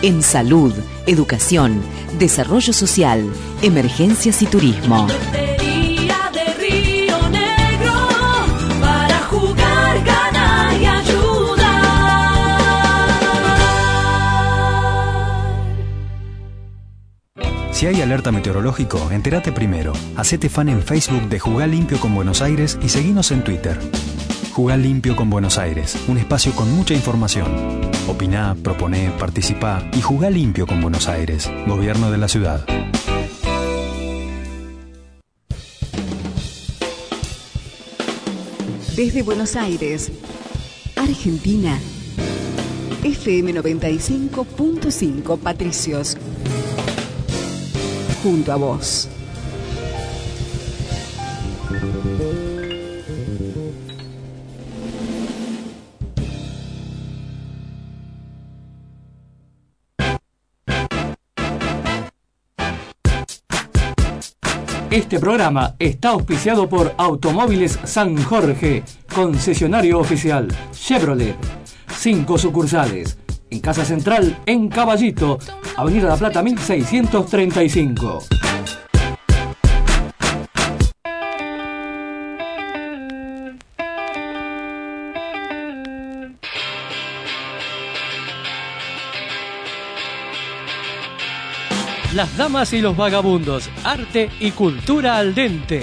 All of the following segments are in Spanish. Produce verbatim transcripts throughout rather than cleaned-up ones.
en salud, educación, desarrollo social, emergencias y turismo. Lotería de Río Negro, para jugar, ganar y ayudar. Si hay alerta meteorológico, entérate primero. Hacete fan en Facebook de Jugá Limpio con Buenos Aires y seguinos en Twitter. Jugá Limpio con Buenos Aires, un espacio con mucha información. Opiná, proponé, participá y jugá limpio con Buenos Aires, Gobierno de la Ciudad. Desde Buenos Aires, Argentina, F M noventa y cinco punto cinco Patricios. Junto a vos. Este programa está auspiciado por Automóviles San Jorge, concesionario oficial Chevrolet. Cinco sucursales. En Casa Central, en Caballito, Avenida La Plata mil seiscientos treinta y cinco. Las damas y los vagabundos, arte y cultura al dente.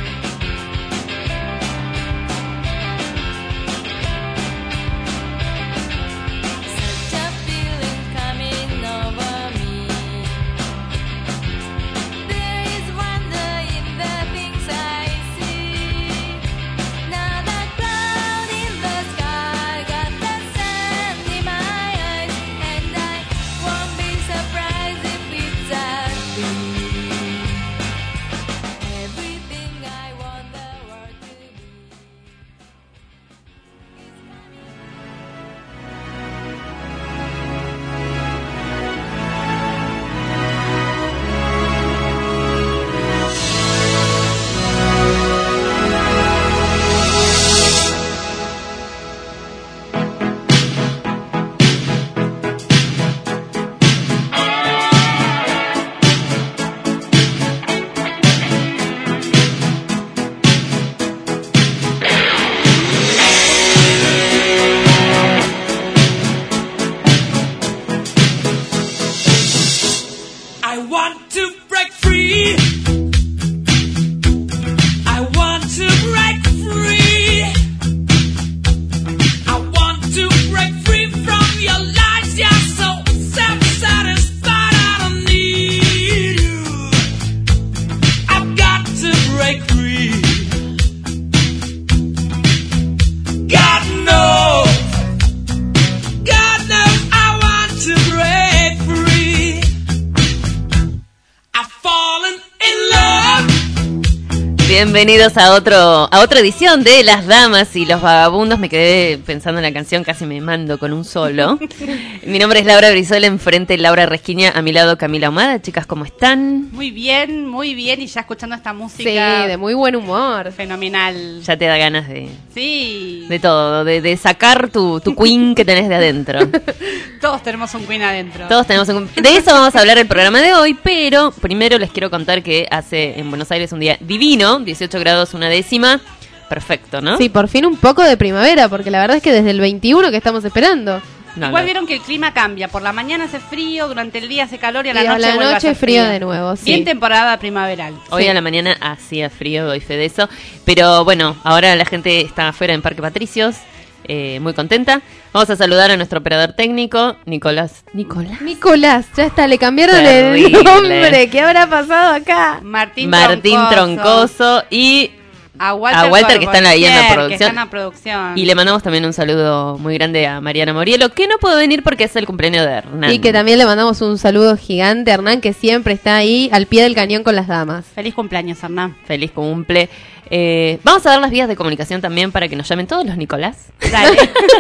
Bienvenidos a otro a otra edición de Las Damas y los Vagabundos. Me quedé pensando en la canción, casi me mando con un solo. Mi nombre es Laura Brizola, enfrente Laura Resquiña, a mi lado Camila Ahumada. Chicas, ¿cómo están? Muy bien, muy bien, y ya escuchando esta música. Sí, de muy buen humor. Fenomenal. Ya te da ganas de... Sí. De todo, de, de sacar tu, tu queen que tenés de adentro. Todos tenemos un queen adentro. Todos tenemos un... De eso vamos a hablar el programa de hoy, pero primero les quiero contar que hace en Buenos Aires un día divino, dieciocho grados una décima, perfecto, ¿no? Sí, por fin un poco de primavera, porque la verdad es que desde el veintiuno que estamos esperando. No, Igual no. Vieron que el clima cambia, por la mañana hace frío, durante el día hace calor y a la Y a noche la vuelve a noche hacer frío de nuevo, sí. Bien temporada primaveral. Hoy Sí. a la mañana hacía frío, doy fe de eso, pero bueno, ahora la gente está afuera en Parque Patricios, eh, muy contenta. Vamos a saludar a nuestro operador técnico, Nicolás. ¿Nicolás? Nicolás, ya está, le cambiaron Terrible. el nombre. ¿Qué habrá pasado acá? Martín, Martín Troncoso. Troncoso y A Walter, a Walter, que están ahí en la Corbusier, producción. que está en la producción. Y le mandamos también un saludo muy grande a Mariana Morielo, que no pudo venir porque es el cumpleaños de Hernán. Y que también le mandamos un saludo gigante a Hernán, que siempre está ahí al pie del cañón con las damas. Feliz cumpleaños, Hernán. Feliz cumple. Eh, vamos a dar las vías de comunicación también para que nos llamen todos los Nicolás. Dale.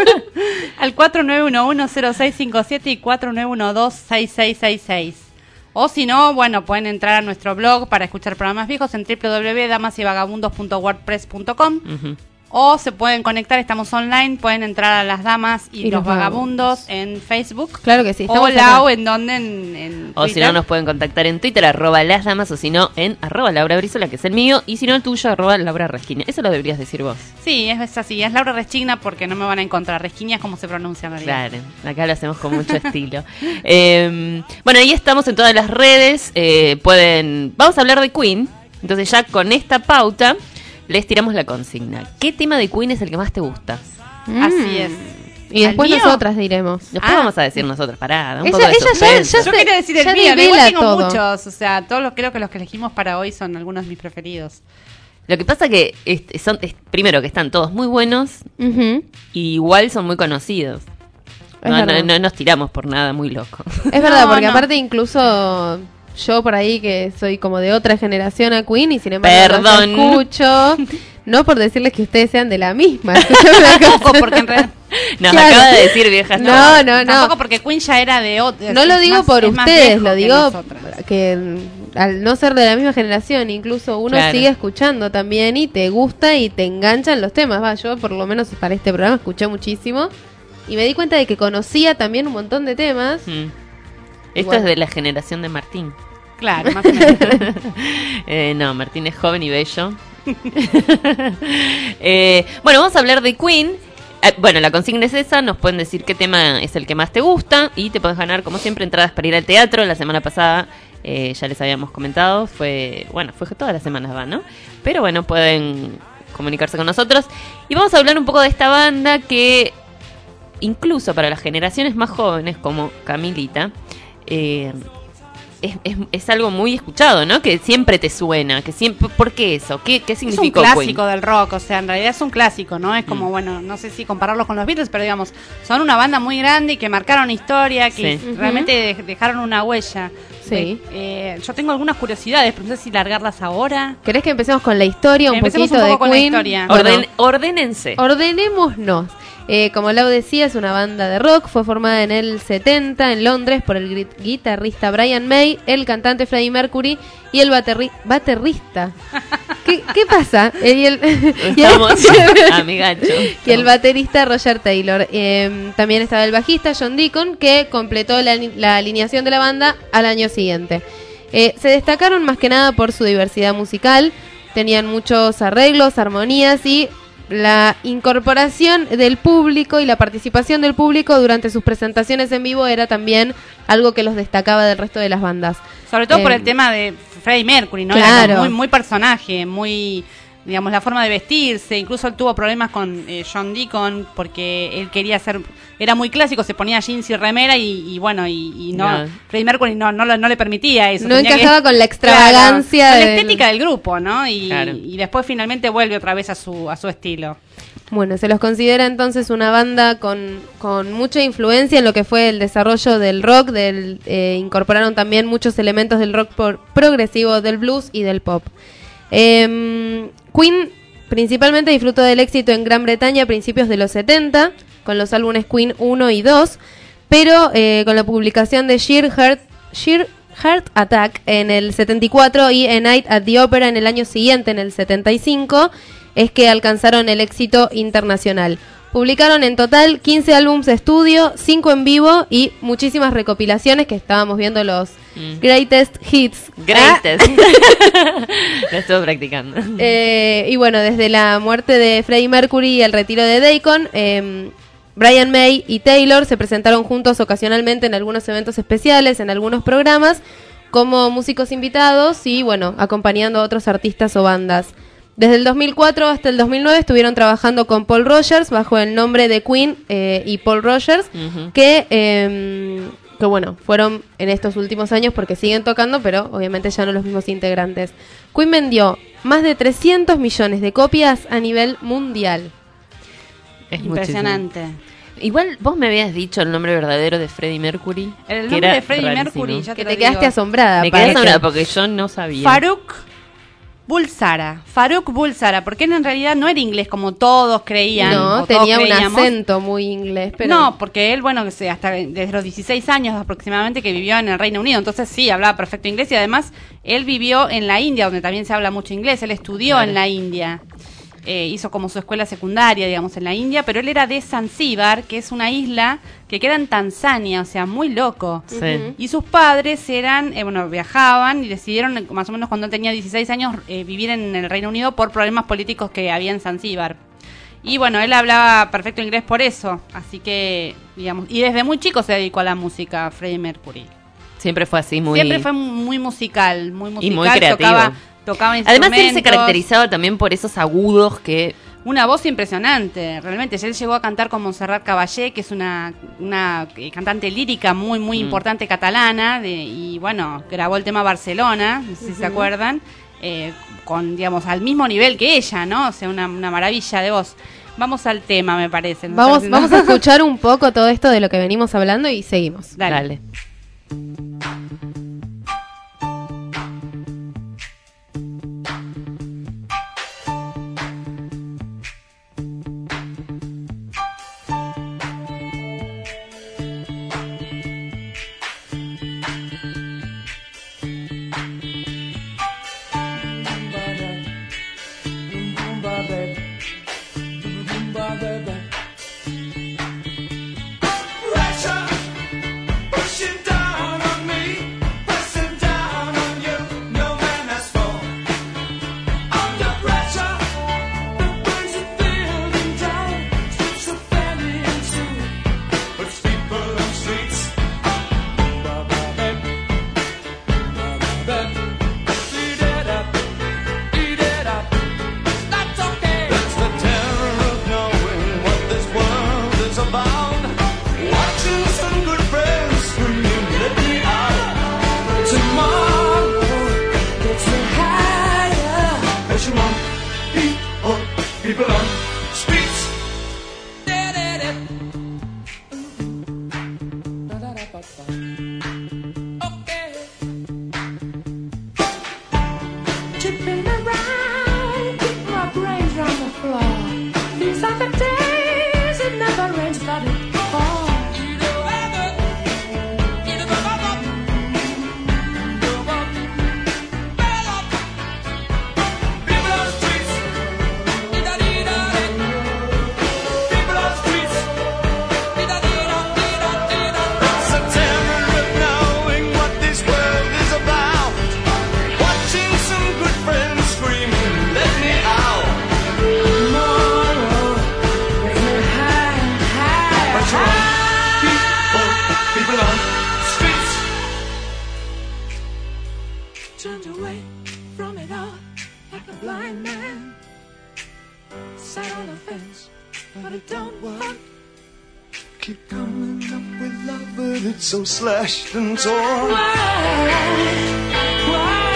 Al cuatro nueve uno uno cero seis cinco siete y cuatro nueve uno dos seis seis seis seis. O si no, bueno, pueden entrar a nuestro blog para escuchar programas viejos en doble u doble u doble u punto damas y vagabundos punto wordpress punto com. Uh-huh. O se pueden conectar, estamos online, pueden entrar a Las Damas y, Y los los Vagabundos en Facebook. Claro que sí. O estamos Lau, acá. en donde en, en O si Twitter. no, nos pueden contactar en Twitter, arroba las damas, o si no, en arroba Laura Brizola, que es el mío, y si no, el tuyo, arroba Laura Resquina. Eso lo deberías decir vos. Sí, es, es así, es Laura Resquina porque no me van a encontrar. Resquina es como se pronuncia en realidad. Claro, acá lo hacemos con mucho estilo. Eh, bueno, ahí estamos en todas las redes. Eh, pueden. Vamos a hablar de Queen. Entonces, ya con esta pauta, les tiramos la consigna. ¿Qué tema de Queen es el que más te gusta? Mm. Así es. Y después ¿Al mío? nosotras diremos. Después Ah. vamos a decir nosotros, pará, un Ella- poco de ella ya- suspenso. ya Yo se- quería decir el ya mío, igual devela tengo todo. muchos, o sea, todos los creo que los que elegimos para hoy son algunos de mis preferidos. Lo que pasa que este, son, es- primero que están todos muy buenos Ujú. y igual son muy conocidos. Es No, verdad. no, no nos tiramos por nada muy loco. Es verdad, No, porque no. aparte incluso yo por ahí que soy como de otra generación a Queen y sin embargo los Perdón. escucho, no por decirles que ustedes sean de la misma. escúchame una cosa. Tampoco porque en realidad Nos Claro. acaba de decir viejas. No, no, no. Tampoco porque Queen ya era de otro. No lo digo por ustedes, lo digo nosotras. que mm, al no ser de la misma generación, incluso uno Claro. sigue escuchando también y te gusta y te enganchan los temas. Va, yo por lo menos para este programa escuché muchísimo y me di cuenta de que conocía también un montón de temas. Mm. Esto Bueno. es de la generación de Martín. Claro, más o menos. Eh, no, Martín es joven y bello. Eh, bueno, vamos a hablar de Queen. Eh, bueno, la consigna es esa. Nos pueden decir qué tema es el que más te gusta. Y te puedes ganar, como siempre, entradas para ir al teatro. La semana pasada eh, ya les habíamos comentado. Fue, bueno, fue que todas las semanas van, ¿no? Pero bueno, pueden comunicarse con nosotros. Y vamos a hablar un poco de esta banda que, incluso para las generaciones más jóvenes, como Camilita, eh, es, es, es algo muy escuchado, ¿no? Que siempre te suena, que siempre, ¿por qué eso? ¿Qué, qué Es un significó clásico Queen? del rock, o sea, en realidad es un clásico, ¿no? Es como, Mm. bueno, no sé si compararlos con los Beatles, pero digamos, son una banda muy grande y que marcaron historia, que Sí. realmente de- dejaron una huella. Sí. Eh, eh, yo tengo algunas curiosidades, pero no sé si largarlas ahora. ¿Querés que empecemos con la historia un Empecemos poquito un poco de con la Queen? historia. Bueno, Orden, ordénense. ordenémonos. Eh, como Lau decía, es una banda de rock, fue formada en el setenta en Londres por el gui- guitarrista Brian May, el cantante Freddie Mercury y el baterri- baterista. ¿Qué, ¿Qué pasa? Eh, y el, y el- Estamos amigacho. y el baterista Roger Taylor. Eh, también estaba el bajista John Deacon, que completó la, la alineación de la banda al año siguiente. Eh, se destacaron más que nada por su diversidad musical, tenían muchos arreglos, armonías y la incorporación del público y la participación del público durante sus presentaciones en vivo era también algo que los destacaba del resto de las bandas. Sobre todo por Eh, el tema de Freddie Mercury, ¿no? claro. Era muy, muy personaje, muy, digamos, la forma de vestirse. Incluso él tuvo problemas con eh, John Deacon porque él quería ser, era muy clásico, se ponía jeans y remera y, y bueno, y, y no, No. Freddie Mercury no, no, lo- no le permitía eso. No tenía encajaba con la extravagancia Claro, con la del- estética del grupo, ¿no? Y, Claro. y después finalmente vuelve otra vez a su, a su estilo. Bueno, se los considera entonces una banda con, con mucha influencia en lo que fue el desarrollo del rock, del, eh, incorporaron también muchos elementos del rock por- progresivo, del blues y del pop. Eh, Queen principalmente disfrutó del éxito en Gran Bretaña a principios de los setenta, con los álbumes Queen uno y dos, pero eh, con la publicación de Sheer Heart, Sheer Heart Attack en el setenta y cuatro y A Night at the Opera en el año siguiente, en el setenta y cinco, es que alcanzaron el éxito internacional. Publicaron en total quince álbumes de estudio, cinco en vivo y muchísimas recopilaciones que estábamos viendo los Mm. greatest hits. Greatest. Lo estuve practicando. Eh, y bueno, desde la muerte de Freddie Mercury y el retiro de Deacon, eh, Brian May y Taylor se presentaron juntos ocasionalmente en algunos eventos especiales, en algunos programas, como músicos invitados y bueno, acompañando a otros artistas o bandas. Desde el dos mil cuatro hasta el dos mil nueve estuvieron trabajando con Paul Rogers bajo el nombre de Queen eh, y Paul Rogers, Ujú. que, eh, que bueno, fueron en estos últimos años porque siguen tocando, pero obviamente ya no los mismos integrantes. Queen vendió más de trescientos millones de copias a nivel mundial. Es Impresionante. muchísimo. Igual vos me habías dicho el nombre verdadero de Freddie Mercury. El que nombre era de Freddie rarísimo. Mercury, ya Que te, te lo quedaste digo. asombrada. Me quedé parece. asombrada porque yo no sabía. Farouk Bulsara. Farouk Bulsara, porque él en realidad no era inglés como todos creían. No, o todos tenía un creíamos. acento muy inglés, pero No, porque él, bueno, que sé, hasta desde los dieciséis años aproximadamente que vivió en el Reino Unido, entonces sí, hablaba perfecto inglés y además él vivió en la India, donde también se habla mucho inglés, él estudió Claro. en la India. eh, hizo como su escuela secundaria, digamos, en la India, pero él era de Zanzíbar, que es una isla que queda en Tanzania, o sea, muy loco. Sí. Ujú. Y sus padres eran, eh, bueno, viajaban y decidieron, eh, más o menos cuando él tenía dieciséis años, eh, vivir en el Reino Unido por problemas políticos que había en Zanzíbar. Y bueno, él hablaba perfecto inglés por eso, así que, digamos, y desde muy chico se dedicó a la música, Freddie Mercury. Siempre fue así, muy... Siempre fue muy musical, muy musical, Y muy creativo. tocaba, tocaba instrumentos. Además, él se caracterizaba también por esos agudos que... Una voz impresionante, realmente. Él llegó a cantar con Montserrat Caballé, que es una, una eh, cantante lírica muy, muy Mm. importante catalana, de, y bueno, grabó el tema Barcelona, no sé si se acuerdan, eh, con, digamos, al mismo nivel que ella, ¿no? O sea, una, una maravilla de voz. Vamos al tema, me parece. ¿no? Vamos, ¿No? vamos a escuchar un poco todo esto de lo que venimos hablando y seguimos. Dale. Dale. Pushing down on me, pressing down on you, no man has fall. Under pressure, the burns are building down, streets are falling into, puts people on streets. Eat it up, eat it up, that's okay. That's the terror of knowing what this world is about. Watching some good friends screaming, let me out. Tomorrow gets me higher. Pressure on people, people on streets. Okay. Tipping around, keep my brains on the floor. These are the days it never rains, but it falls. People on streets. People on streets. It's a terror of knowing what this world is about. Watching some good friends screaming, let me out. Tomorrow, let me high, high, Pressure on people, people on streets. Turned away from it all like a blind man. Sat on a fence, but it don't work. Keep coming up with love, but it's so slashed and torn. Why? Why?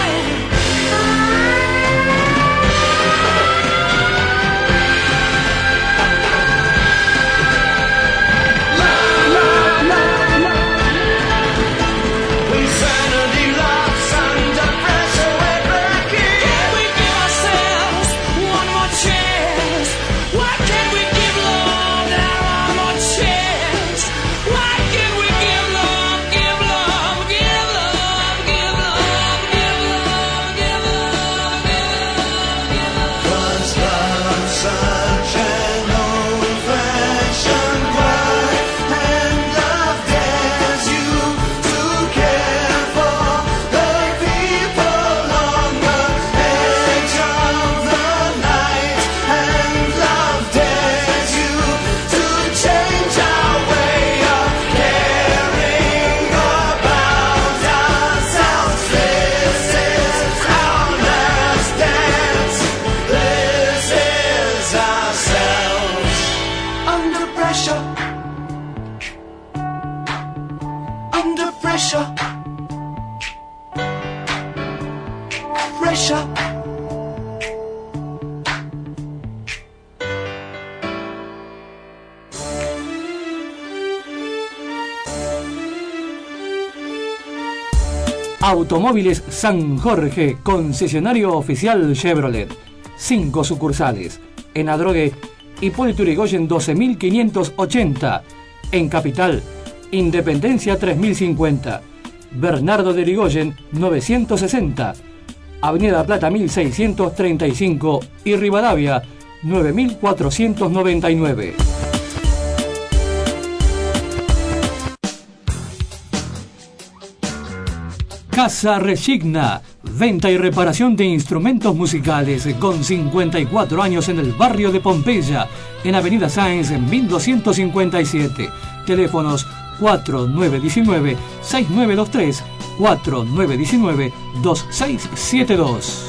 Insanity loves under pressure, we're breaking. Can we give ourselves one more chance? Why can't we give love now one more chance? Why can't we give love, give love, give love, give love, give love, give love, give love, give love? 'Cause love's such an old-fashioned word, and love dares you to care for the people on the edge of the night, and love dares you to change our way of caring about ourselves. This is our last dance. This is ourselves. Under pressure. Under pressure. Pressure. Automóviles San Jorge, concesionario oficial Chevrolet. Cinco sucursales. En Adrogué, Hipólito Yrigoyen doce mil quinientos ochenta. En Capital, Independencia tres mil cincuenta. Bernardo de Yrigoyen novecientos sesenta. Avenida Plata mil seiscientos treinta y cinco y Rivadavia nueve cuatrocientos noventa y nueve. Casa Resigna, venta y reparación de instrumentos musicales con cincuenta y cuatro años en el barrio de Pompeya, en Avenida Sáenz mil doscientos cincuenta y siete. Teléfonos cuatro nueve uno nueve, seis nueve dos tres, cuatro nueve uno nueve, dos seis siete dos.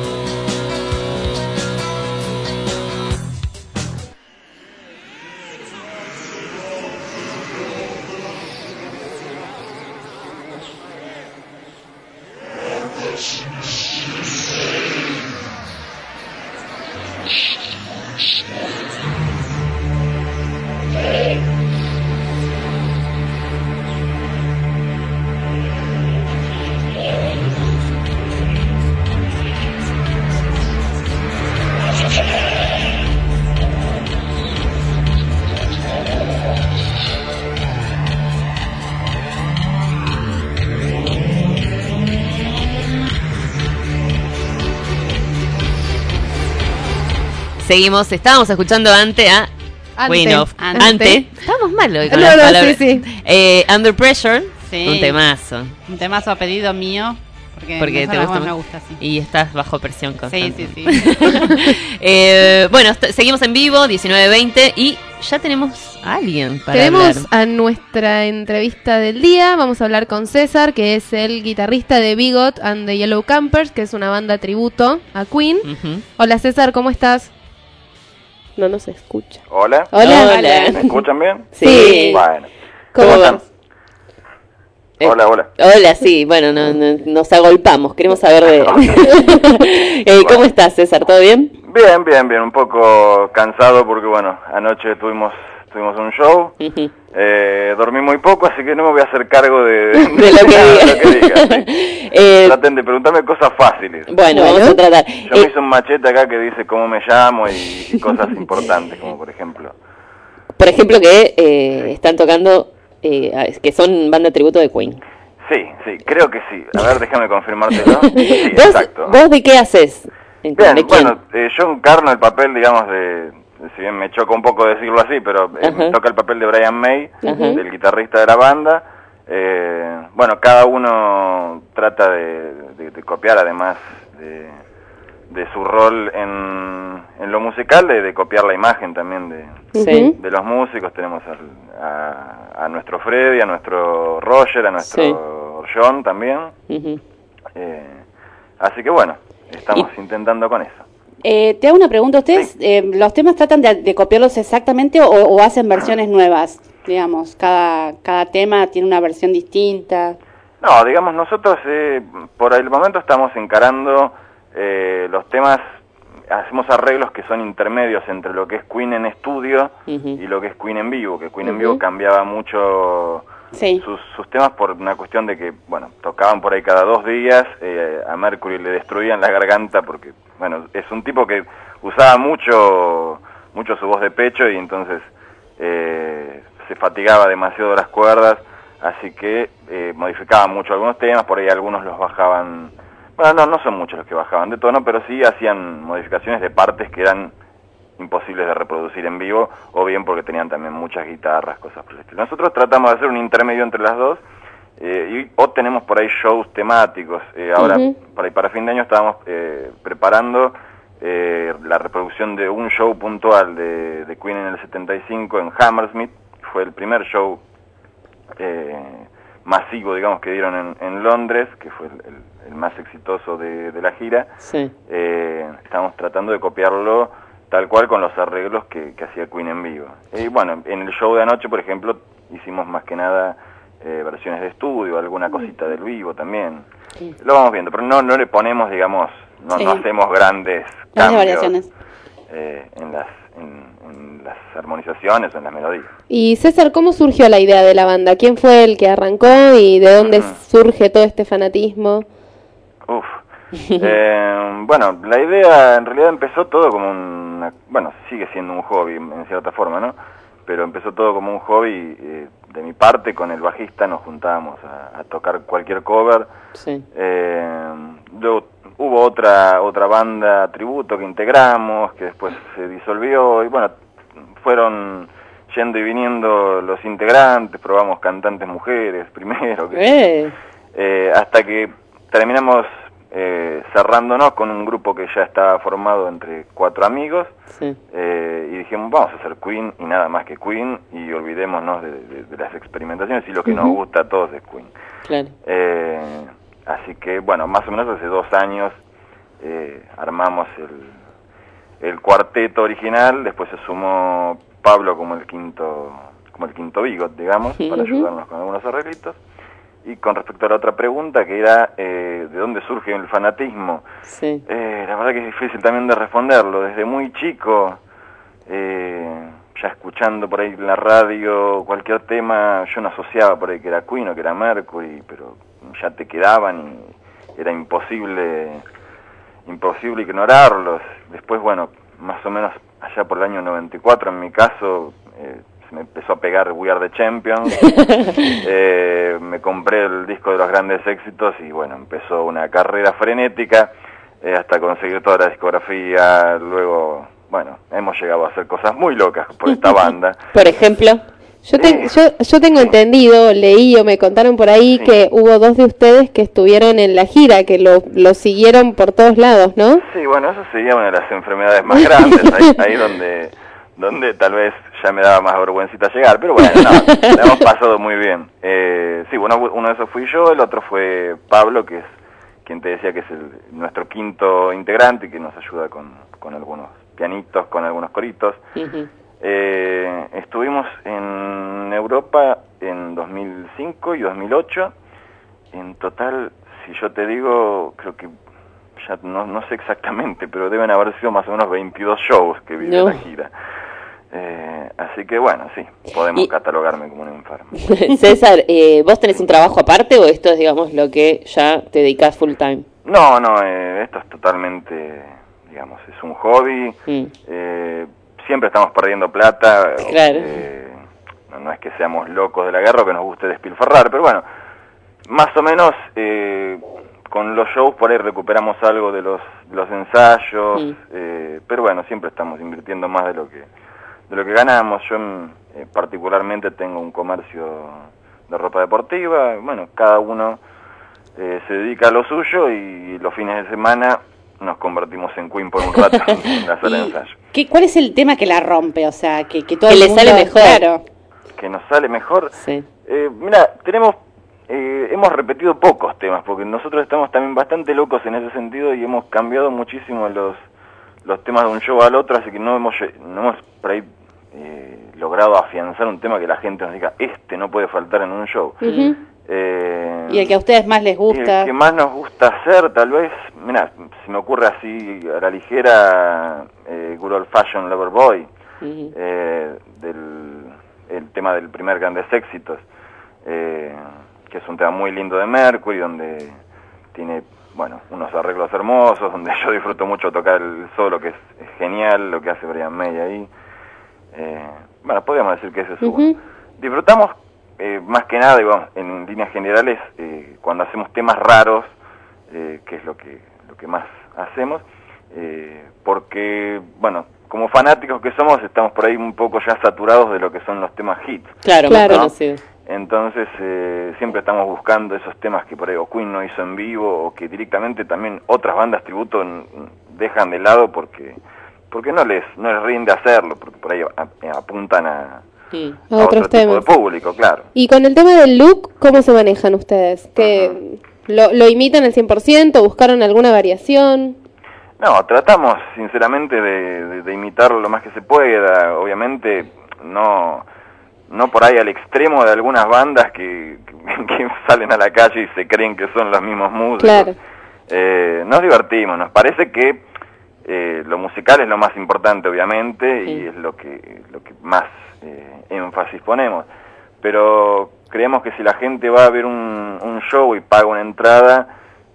Seguimos, estábamos escuchando ante a Ante. Queen of Ante. ante. Estamos mal hoy con No, las no, palabras. sí, sí. Eh, Under Pressure, Sí. un temazo. Un temazo a pedido mío, porque, Porque eso te no- gusta, me mu- gusta, sí. Y estás bajo presión Sí, constante. sí, sí. Eh, bueno, est- seguimos en vivo, diecinueve veinte, y ya tenemos a alguien para Tenemos hablar. a nuestra entrevista del día. Vamos a hablar con César, que es el guitarrista de Bigot and the Yellow Campers, que es una banda tributo a Queen. Ujú. Hola César, ¿cómo estás? No nos escucha. Hola. Hola. Hola. ¿Me escuchan bien? Sí. Bueno. ¿Cómo ¿Cómo vas? vas? Eh, Hola, hola. Hola, sí, bueno, no- no- nos agolpamos, queremos saber de... Eh, ¿Cómo Bueno. estás, César? ¿Todo bien? Bien, bien, bien. Un poco cansado porque, bueno, anoche tuvimos tuvimos un show. Ujú. Eh, dormí muy poco, así que no me voy a hacer cargo de, De lo que nada de diga. lo que diga, sí. Eh, Traten de preguntarme cosas fáciles. Bueno, vamos a tratar. Yo Eh, me hice un machete acá que dice cómo me llamo y, y cosas importantes, como por ejemplo. por ejemplo, que eh, están tocando, eh, que son banda tributo de Queen. Sí, sí, creo que sí. A ver, déjame confirmártelo. Sí, ¿Vos, exacto. ¿Vos de qué haces? ¿De Bien, quién? bueno, eh, yo encarno el papel, digamos, de, si bien me choca un poco decirlo así, pero eh, Ajá. me toca el papel de Brian May, Ajá. del guitarrista de la banda. Eh, bueno, cada uno trata de, de- de copiar, además de, de su rol en, en lo musical, de, de copiar la imagen también de, Sí. de los músicos. Tenemos al- a, a nuestro Freddy, a nuestro Roger, a nuestro John también. Ujú. Eh, así que bueno, estamos intentando con eso. Eh, te hago una pregunta. ¿Ustedes eh, los temas tratan de, de copiarlos exactamente o, o hacen versiones nuevas? Digamos, cada, cada tema tiene una versión distinta. No, digamos, nosotros eh, por el momento estamos encarando eh, los temas, hacemos arreglos que son intermedios entre lo que es Queen en estudio Ujú. y lo que es Queen en vivo, que Queen en Ujú. vivo cambiaba mucho Sí. sus, sus temas por una cuestión de que, bueno, tocaban por ahí cada dos días, eh, a Mercury le destruían la garganta porque, bueno, es un tipo que usaba mucho, mucho su voz de pecho y entonces eh, se fatigaba demasiado las cuerdas, así que eh, modificaba mucho algunos temas, por ahí algunos los bajaban, bueno, no, no son muchos los que bajaban de tono, pero sí hacían modificaciones de partes que eran imposibles de reproducir en vivo, o bien porque tenían también muchas guitarras, cosas por el estilo. Nosotros tratamos de hacer un intermedio entre las dos, eh, y, o tenemos por ahí shows temáticos. Eh, ahora, Ujú. para, para fin de año estábamos eh, preparando eh, la reproducción de un show puntual de, de Queen en el setenta y cinco en Hammersmith. Fue el primer show eh, masivo, digamos, que dieron en, en Londres, que fue el, el- el más exitoso de, de la gira. Sí. Eh, estamos tratando de copiarlo tal cual con los arreglos que, que hacía Queen en vivo. Y bueno, en el show de anoche, por ejemplo, hicimos más que nada eh, versiones de estudio, alguna cosita del vivo también. Lo vamos viendo, pero no no le ponemos, digamos, no, Sí. no hacemos grandes Grandes cambios variaciones. eh, en las en, en las armonizaciones o en las melodías. Y César, ¿cómo surgió la idea de la banda? ¿Quién fue el que arrancó y de dónde Ujú. surge todo este fanatismo? Uf. Eh, bueno, la idea en realidad empezó todo como una... Bueno, sigue siendo un hobby en cierta forma, ¿no? Pero empezó todo como un hobby. Eh, de mi parte, con el bajista nos juntábamos a, a tocar cualquier cover. Sí. Eh, luego hubo otra otra banda tributo que integramos, que después se disolvió, y bueno, fueron yendo y viniendo los integrantes, probamos cantantes mujeres primero, que, Eh. eh, hasta que terminamos eh, cerrándonos con un grupo que ya estaba formado entre cuatro amigos, Sí. eh, y dijimos, vamos a hacer Queen y nada más que Queen, y olvidémonos de, de, de las experimentaciones, y lo que nos Ujú. gusta a todos es Queen. Claro. Eh, así que, bueno, más o menos hace dos años eh, armamos el, el cuarteto original, después se sumó Pablo como el quinto como el quinto bigot, digamos, para Ujú. ayudarnos con algunos arreglitos. Y con respecto a la otra pregunta, que era eh, de dónde surge el fanatismo, Sí. eh, la verdad que es difícil también de responderlo. Desde muy chico, eh, ya escuchando por ahí en la radio cualquier tema, yo no asociaba por ahí que era Queen o que era Mercury, pero ya te quedaban y era imposible, imposible ignorarlos. Después, bueno, más o menos allá por el año noventa y cuatro, en mi caso, eh, se me empezó a pegar We Are the Champions. eh, me compré el disco de los grandes éxitos y bueno, empezó una carrera frenética eh, hasta conseguir toda la discografía. Luego, bueno, hemos llegado a hacer cosas muy locas por esta banda. Por ejemplo. Yo, ten- Eh, yo, yo tengo sí. entendido, leí o me contaron por ahí Sí. que hubo dos de ustedes que estuvieron en la gira, que lo, lo siguieron por todos lados, ¿no? Sí, bueno, eso sería una de las enfermedades más grandes, ahí, ahí donde donde tal vez ya me daba más vergüencita llegar, pero bueno, no, la hemos pasado muy bien. Eh, sí, bueno, uno de esos fui yo, el otro fue Pablo, que es quien te decía que es el, nuestro quinto integrante y que nos ayuda con, con algunos pianitos, con algunos coritos. Ujú. Eh, estuvimos en Europa en dos mil cinco y dos mil ocho. En total, si yo te digo, creo que ya no, no sé exactamente, pero deben haber sido más o menos veintidós shows que vi de No. la gira. Eh, así que bueno, sí, podemos Y- catalogarme como un enfermo. César, eh, ¿vos tenés un trabajo aparte o esto es, digamos, lo que ya te dedicás full time? No, no, eh, esto es totalmente, digamos, es un hobby. Mm. Eh, siempre estamos perdiendo plata. Claro. eh, no, no es que seamos locos de la guerra o que nos guste despilfarrar, pero bueno, más o menos eh, con los shows por ahí recuperamos algo de los, de los ensayos, Mm. eh, pero bueno, siempre estamos invirtiendo más de lo que de lo que ganamos. Yo mm, eh, particularmente tengo un comercio de ropa deportiva, bueno, cada uno eh, se dedica a lo suyo y los fines de semana nos convertimos en Queen por un rato en la sala de Y- ensayo. ¿Qué, ¿Cuál es el tema que la rompe? O sea, que, que todo Que el le mundo- sale mejor. Claro. Que nos sale mejor. Sí. Eh, mira, tenemos, eh, hemos repetido pocos temas, porque nosotros estamos también bastante locos en ese sentido y hemos cambiado muchísimo los los temas de un show al otro, así que no hemos, lle- no hemos por ahí eh, logrado afianzar un tema que la gente nos diga, este no puede faltar en un show. Ujú. Eh, Y el que a ustedes más les y gusta. el que más nos gusta hacer, tal vez, mira, se me ocurre así a la ligera, eh, Good Old Fashion Lover Boy, Ujú. eh, del el tema del primer Grandes Éxitos, eh, que es un tema muy lindo de Mercury, donde tiene, bueno, unos arreglos hermosos, donde yo disfruto mucho tocar el solo, que es, es genial, lo que hace Brian May ahí. Eh, bueno, podríamos decir que ese es uno. Ujú. Disfrutamos eh, más que nada, digamos, en líneas generales, eh, cuando hacemos temas raros, eh, que es lo que lo que más hacemos, eh, porque, bueno, como fanáticos que somos, estamos por ahí un poco ya saturados de lo que son los temas hits. Claro, Claro. más conocido. Entonces, eh, siempre estamos buscando esos temas que por ahí o Queen no hizo en vivo, o que directamente también otras bandas tributo n- dejan de lado porque porque no les no les rinde hacerlo, porque por ahí a- apuntan a, Mm. A a otros otro tipo temas. de público, claro. Y con el tema del look, ¿cómo se manejan ustedes? ¿Que lo, lo imitan al cien por ciento? ¿Buscaron alguna variación? No, tratamos sinceramente de, de, de imitarlo lo más que se pueda, obviamente no no por ahí al extremo de algunas bandas que, que, que salen a la calle y se creen que son los mismos músicos. Claro. Eh, nos divertimos, nos parece que eh, lo musical es lo más importante, obviamente, Sí. y es lo que lo que más eh, énfasis ponemos, pero creemos que si la gente va a ver un, un show y paga una entrada,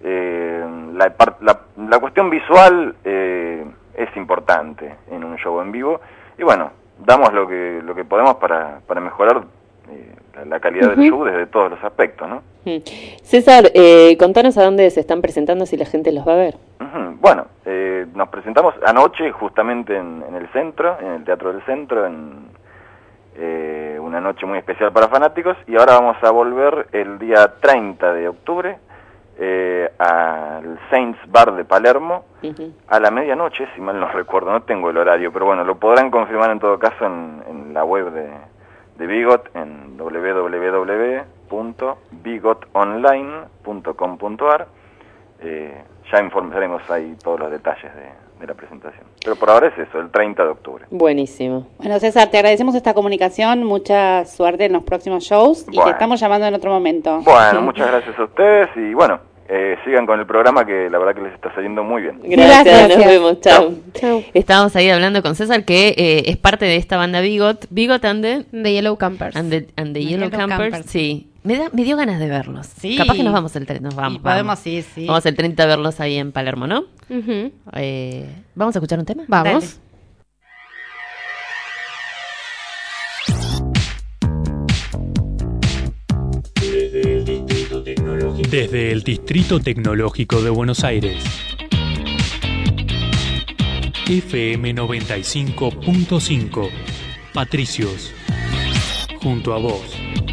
eh, la, par- la, la cuestión visual eh, es importante en un show en vivo, y bueno, damos lo que lo que podemos para, para mejorar eh, la, la calidad del show desde todos los aspectos, ¿no? Mm. César, eh, contanos a dónde se están presentando si la gente los va a ver. Uh-huh. Bueno, eh, nos presentamos anoche justamente en, en el centro, en el Teatro del Centro, en eh, una noche muy especial para fanáticos, y ahora vamos a volver el día treinta de octubre eh, al Saints Bar de Palermo, uh-huh. a la medianoche, si mal no recuerdo, no tengo el horario, pero bueno, lo podrán confirmar en todo caso en, en la web de, de Bigot, en doble u doble u doble u punto bigot online punto com punto a r. Eh, ya informaremos ahí todos los detalles de, de la presentación. Pero por ahora es eso, el treinta de octubre. Buenísimo. Bueno, César, te agradecemos esta comunicación, mucha suerte en los próximos shows y bueno. te estamos llamando en otro momento. Bueno, muchas gracias a ustedes y bueno, eh, sigan con el programa que la verdad que les está saliendo muy bien. Gracias, gracias. Nos vemos, chao. Chao. Estábamos ahí hablando con César que eh, es parte de esta banda Bigot, Bigot and the, the Yellow Campers. And the, and the Yellow, Yellow Campers, Campers. Sí. Me, da, me dio ganas de verlos. Sí. Capaz que nos vamos el treinta, nos vamos. Y podemos, vamos. sí, sí. Vamos el treinta a verlos ahí en Palermo, ¿no? Uh-huh. Eh, ¿Vamos a escuchar un tema? Vamos. Desde el Distrito Tecnológico. Desde el Distrito Tecnológico de Buenos Aires. F M noventa y cinco punto cinco. Patricios. Junto a vos.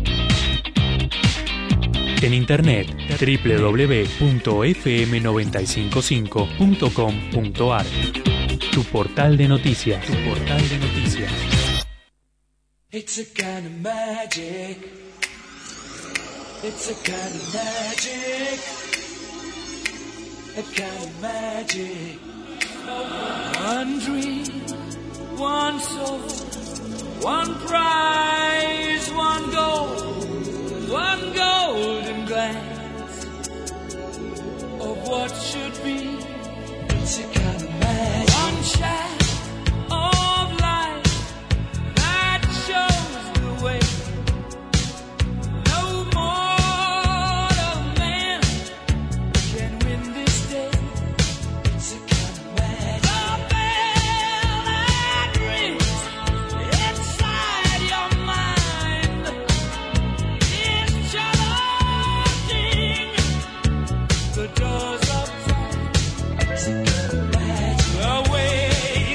En internet doble u doble u doble u punto f m noventa y cinco punto cinco punto com punto a r. Tu portal de noticias. Tu portal de noticias. It's a kind of magic. It's a kind of magic. A kind of magic. One dream, one soul, one prize, one goal. One golden glance of what should be. It's a kind of magic. One shaft of light that shows the way. No mortal man can win this day. It's a kind of magic. The bell that rings inside your mind. The doors of time, the way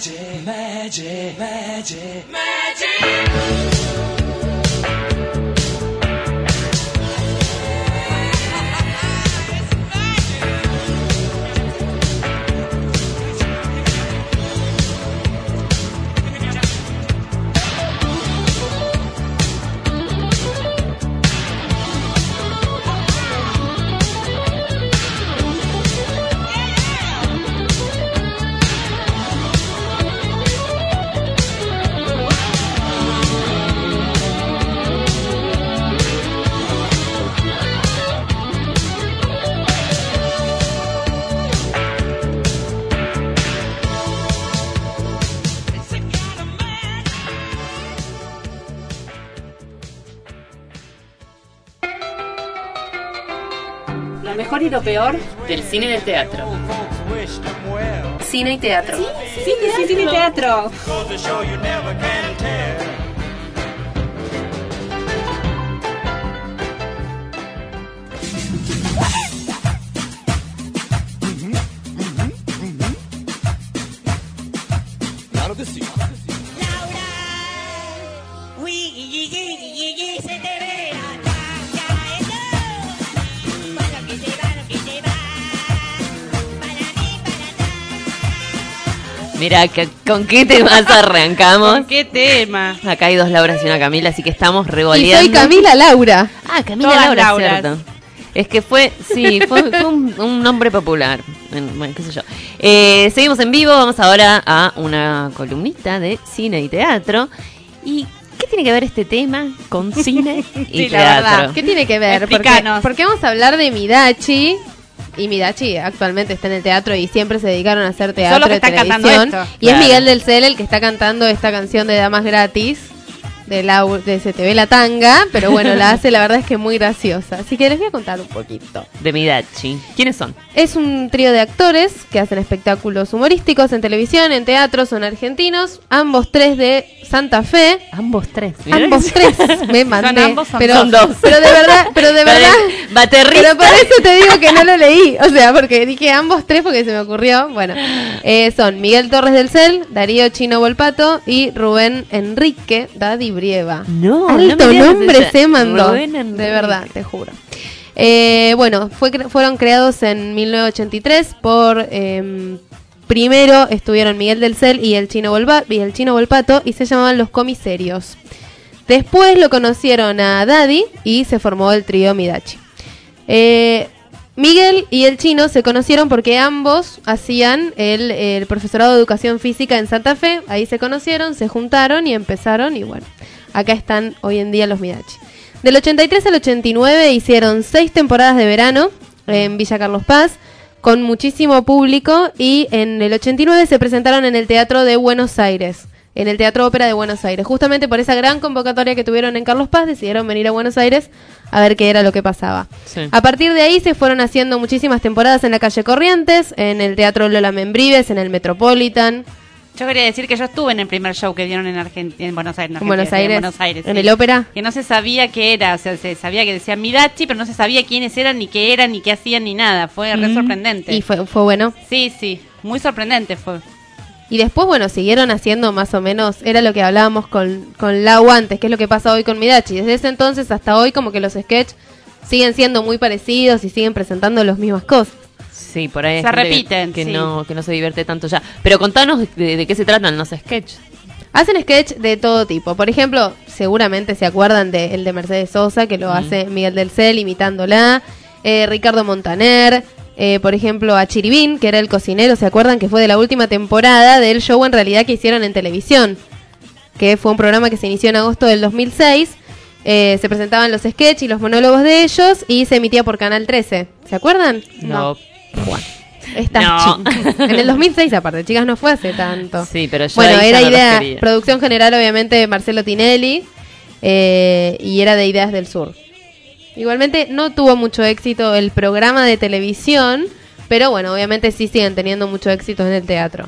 Magic, magic, magic, magic. Lo mejor y lo peor Del cine y del teatro. Cine y teatro. Sí, sí, sí, cine y teatro. Mira, que- ¿con qué temas arrancamos? ¿Con qué tema? Acá hay dos Lauras y una Camila, así que estamos Y revoleando. soy Camila Laura. Ah, Camila Todas Laura, Lauras. cierto. Es que fue, sí, fue, fue un, un nombre popular. En- Bueno, qué sé yo. Eh, seguimos en vivo, vamos ahora a una columnita de cine y teatro. ¿Y qué tiene que ver este tema con cine y Sí, la teatro? verdad. ¿Qué tiene que ver? Porque, Explícanos. porque vamos a hablar de Midachi. Y Midachi actualmente está en el teatro y siempre se dedicaron a hacer teatro los que de están cantando televisión. esto. Y es Claro. Miguel del Cel el que está cantando esta canción de Damas Gratis de, la, de Se te ve la tanga, pero bueno, la hace la verdad es que muy graciosa. Así que les voy a contar un poquito. De Midachi. ¿Quiénes son? Es un trío de actores que hacen espectáculos humorísticos en televisión, en teatro, son argentinos, ambos tres de Santa Fe. Ambos tres. Mirá Ambos que- tres me mandé. ambos, son pero, Son dos. pero de verdad, pero de verdad. Baterrista. Pero por eso te digo que no lo leí. O sea, porque dije ambos tres porque se me ocurrió. Bueno, eh, son Miguel Torres del Cel, Darío Chino Volpato y Rubén Enrique Daddy Brieva. No, Alto no me digas nombre esa. se mandó. Rubén Enrique. De verdad, te juro. Eh, bueno, fue, cre- fueron creados en mil novecientos ochenta y tres por... em, primero estuvieron Miguel del Cel y el Chino Volpa- y el Chino Volpato y se llamaban Los Comiserios. Después lo conocieron a Daddy y se formó el trío Midachi. Eh, Miguel y el Chino se conocieron porque ambos hacían el, el profesorado de educación física en Santa Fe. Ahí se conocieron, se juntaron y empezaron y bueno, acá están hoy en día los Midachi. Del ochenta y tres al ochenta y nueve hicieron seis temporadas de verano en Villa Carlos Paz con muchísimo público y en el ochenta y nueve se presentaron en el Teatro de Buenos Aires, en el Teatro Ópera de Buenos Aires. Justamente por esa gran convocatoria que tuvieron en Carlos Paz decidieron venir a Buenos Aires a ver qué era lo que pasaba. Sí. A partir de ahí se fueron haciendo muchísimas temporadas en la calle Corrientes, en el Teatro Lola Membrives, en el Metropolitan, Yo quería decir que yo estuve en el primer show que dieron en Argentina, en Buenos Aires. no, en Buenos Argentina, Aires, en Buenos Aires, en sí. el Ópera. Que no se sabía qué era, o sea, se sabía que decía Midachi, pero no se sabía quiénes eran, ni qué eran, ni qué hacían, ni nada. Fue re sorprendente. Y fue, fue bueno. Sí, sí, muy sorprendente fue. Y después, bueno, siguieron haciendo más o menos, era lo que hablábamos con, con Lau antes, que es lo que pasa hoy con Midachi. Desde ese entonces hasta hoy como que los sketches siguen siendo muy parecidos y siguen presentando las mismas cosas. Sí, por ahí hay Se gente repiten, que, que sí. no, que no se divierte tanto ya. Pero contanos de, de qué se tratan los sketches. Hacen sketch de todo tipo. Por ejemplo, seguramente se acuerdan de el de Mercedes Sosa, que lo Mm. hace Miguel del Cel imitándola. Eh, Ricardo Montaner. Eh, por ejemplo, a Chiribín, que era el cocinero. ¿Se acuerdan que fue de la última temporada del show en realidad que hicieron en televisión? Que fue un programa que se inició en agosto del dos mil seis. Eh, se presentaban los sketches y los monólogos de ellos y se emitía por Canal trece. ¿Se acuerdan? No. Bueno, estas No. chicas. En el dos mil seis aparte, chicas, no fue hace tanto. Sí, pero yo Bueno, ahí era ya no los idea, quería. producción general obviamente de Marcelo Tinelli eh, y era de Ideas del Sur. Igualmente no tuvo mucho éxito el programa de televisión, pero bueno, obviamente sí siguen teniendo mucho éxito en el teatro.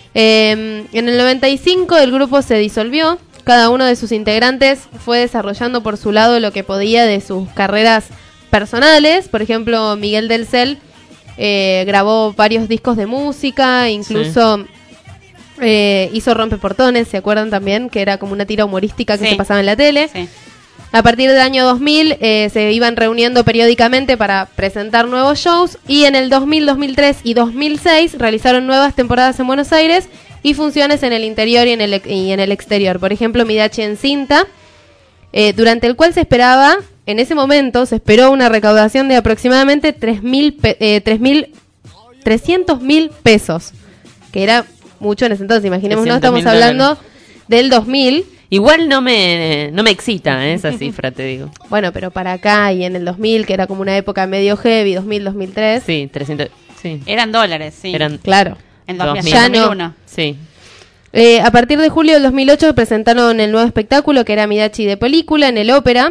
Eh, en el noventa y cinco el grupo se disolvió, cada uno de sus integrantes fue desarrollando por su lado lo que podía de sus carreras personales. Por ejemplo, Miguel del Cel eh, grabó varios discos de música, incluso Eh, hizo Rompeportones, ¿se acuerdan también? Que era como una tira humorística que Sí. se pasaba en la tele. Sí. A partir del año dos mil eh, se iban reuniendo periódicamente para presentar nuevos shows y en el dos mil, dos mil tres y dos mil seis realizaron nuevas temporadas en Buenos Aires y funciones en el interior y en el, y en el exterior. Por ejemplo, Midachi en cinta, eh, durante el cual se esperaba, en ese momento se esperó una recaudación de aproximadamente tres mil pe- eh, tres mil trescientos mil pesos, que era mucho en ese entonces. Imaginemos, no trescientos estamos mil hablando dólares. del dos mil. Igual no me, no me excita, ¿eh? Esa cifra, te digo. Bueno, pero para acá y en el dos mil, que era como una época medio heavy, dos mil, dos mil tres. Sí, trescientos. Sí. Eran dólares, sí. Eran Claro. En dos mil, dos mil. Ya no. dos mil uno. Sí. Eh, a partir de julio del dos mil ocho presentaron el nuevo espectáculo que era Midachi de película en el Ópera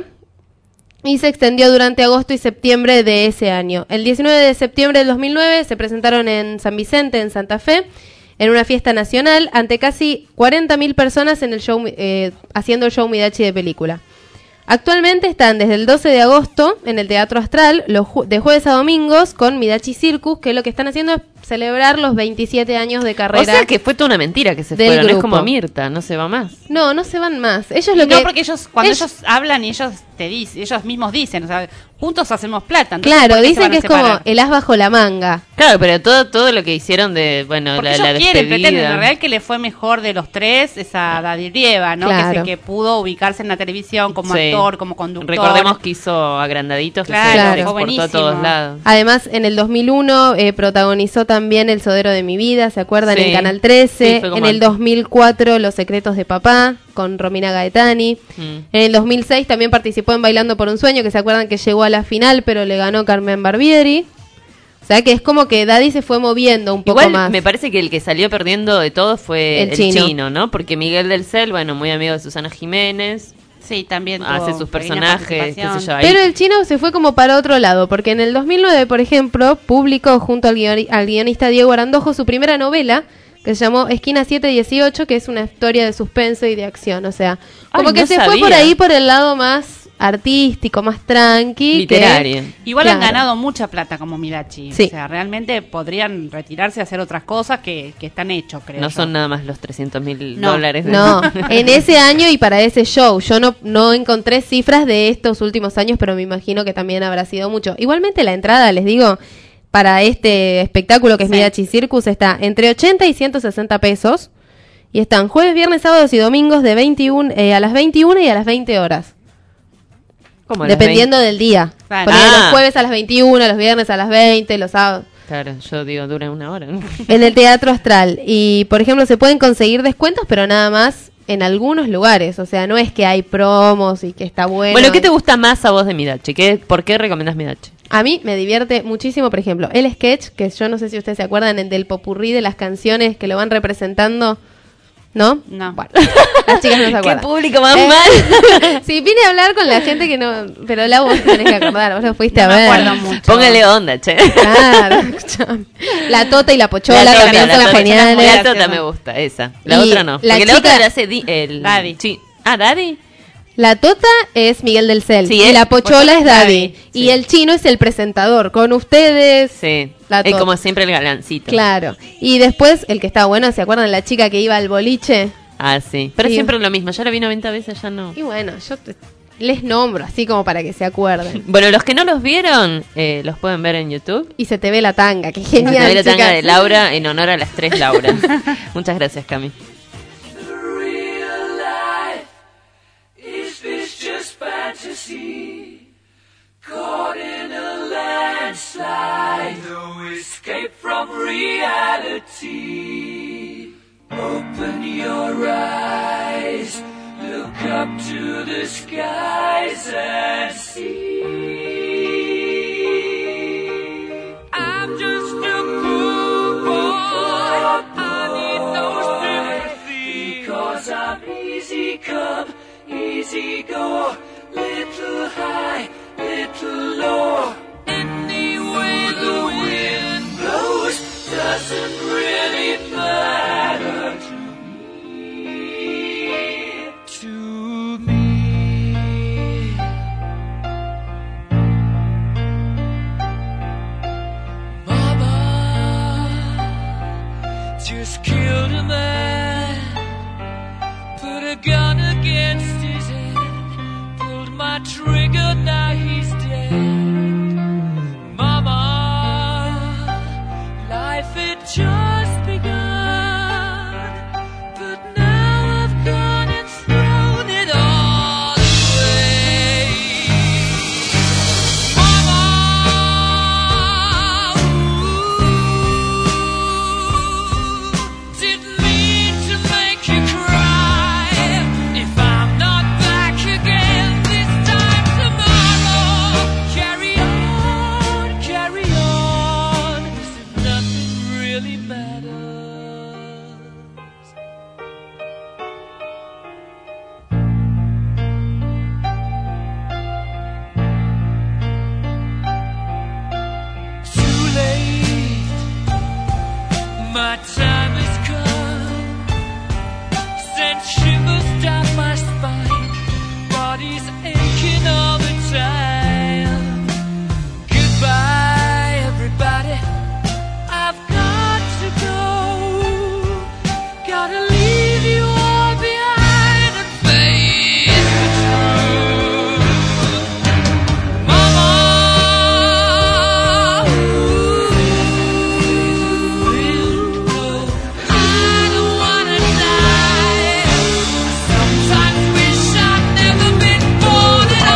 y se extendió durante agosto y septiembre de ese año. El diecinueve de septiembre del dos mil nueve se presentaron en San Vicente, en Santa Fe, en una fiesta nacional ante casi cuarenta mil personas en el show, eh, haciendo el show Midachi de película. Actualmente están desde el doce de agosto en el Teatro Astral, los ju- de jueves a domingos con Midachi Circus, que lo que están haciendo es celebrar los veintisiete años de carrera. O sea que fue toda una mentira que se del fueron. Es grupo. como Mirta, no se va más. No, no se van más. Ellos lo no, que porque ellos, cuando ellos- ellos hablan y ellos te dicen, ellos mismos dicen, o sea, juntos hacemos plata. entonces, Claro, ¿por qué se dicen van a que es como separar? el as bajo la manga. Claro, pero todo todo lo que hicieron de, bueno, Porque la, ellos la quieren, despedida. pretenden, en realidad que le fue mejor de los tres es a Daddy Rieva, ¿no? Claro. Que es el que pudo ubicarse en la televisión como Sí. actor, como conductor. Recordemos que hizo agrandaditos, Claro, que se fue exportó a buenísimo. todos lados. Además, en el dos mil uno eh, protagonizó también El Sodero de mi vida, ¿se acuerdan? Sí. En Canal Sí, trece. fue como En el antes. dos mil cuatro, Los secretos de papá, con Romina Gaetani. Mm. En el dos mil seis también participó en Bailando por un sueño, que se acuerdan que llegó a la final, pero le ganó Carmen Barbieri. O sea que es como que Daddy se fue moviendo un poco Igual más. me parece que el que salió perdiendo de todo fue El el, chino. chino. ¿no? Porque Miguel del Cel, bueno, muy amigo de Susana Jiménez, Sí, también tuvo hace sus pequeña personajes, qué sé participación. yo, ahí. Pero el chino se fue como para otro lado, porque en el dos mil nueve, por ejemplo, publicó junto al, guion- al guionista Diego Arandojo su primera novela, que se llamó Esquina siete dieciocho, que es una historia de suspenso y de acción. O sea, como Ay, que no se fue sabía. por ahí por el lado más artístico, más tranqui. que- Literario. Igual Claro. han ganado mucha plata como Midachi. Sí. O sea, realmente podrían retirarse a hacer otras cosas que, que están hechos, creo. No yo. son nada más los trescientos mil No. dólares. de- No, en ese año y para ese show. Yo no, no encontré cifras de estos últimos años, pero me imagino que también habrá sido mucho. Igualmente la entrada, les digo, para este espectáculo que es Sí. Midachi Circus está entre ochenta y ciento sesenta pesos. Y están jueves, viernes, sábados y domingos de veintiuno, eh, a las veintiuna y a las veinte horas. ¿Cómo a las Dependiendo del día. Claro. Ponele Ah. los jueves a las veintiuna, los viernes a las veinte, los sábados. veinte? Claro, yo digo, dura una hora. En el Teatro Astral. Y, por ejemplo, se pueden conseguir descuentos, pero nada más en algunos lugares. O sea, no es que hay promos y que está bueno. Bueno, ¿qué te gusta más a vos de Midachi? ¿Qué, ¿Por qué recomendás Midachi? A mí me divierte muchísimo, por ejemplo, el sketch, que yo no sé si ustedes se acuerdan, el del popurrí de las canciones que lo van representando. ¿No? No. Bueno, las chicas no se ¿Qué acuerdan. público más Eh, mal? sí, vine a hablar con la gente que no... Pero la vos tenés que acordar, vos lo fuiste No a me ver. acuerdo mucho. Póngale onda, che. Claro, escuchame. La Tota y la Pochola La Tota, también la son Tota, geniales. muy La graciosa. Tota me gusta, esa. La Y otra no. la Porque la otra chica- la hace di- el... Daddy. Sí. Ah, ¿Daddy? La Tota es Miguel del Cel Sí, y es- la Pochola es Daddy. Daddy, Y sí. el chino es el presentador. Con ustedes... Sí. La Es Tota. como siempre el galancito. Claro. Y después, el que está bueno, ¿se acuerdan la chica que iba al boliche? Ah, sí. Pero Sí. siempre lo mismo. Ya lo vi noventa veces, ya no. Y bueno, yo te- les nombro así como para que se acuerden. Bueno, los que no los vieron, eh, los pueden ver en YouTube. Y se te ve la tanga, que Se genial. ve la tanga chicas. de Laura en honor a las tres Lauras. Muchas gracias, Cami. Real life, is this just fantasy? Caught in a landslide, no escape from reality. Open your eyes, look up to the skies and see. I'm just a poor boy, I need no sympathy. Because I'm easy come, easy go, little high, little low. Any way the wind blows doesn't really matter to me, to me. Mama just killed a man. my time has come. Sent shivers down my spine. Body's aching all the time. Goodbye, everybody. I've got to go. Gotta leave you all behind and face the truth. Mama, I don't wanna die. Sometimes wish I'd never been born at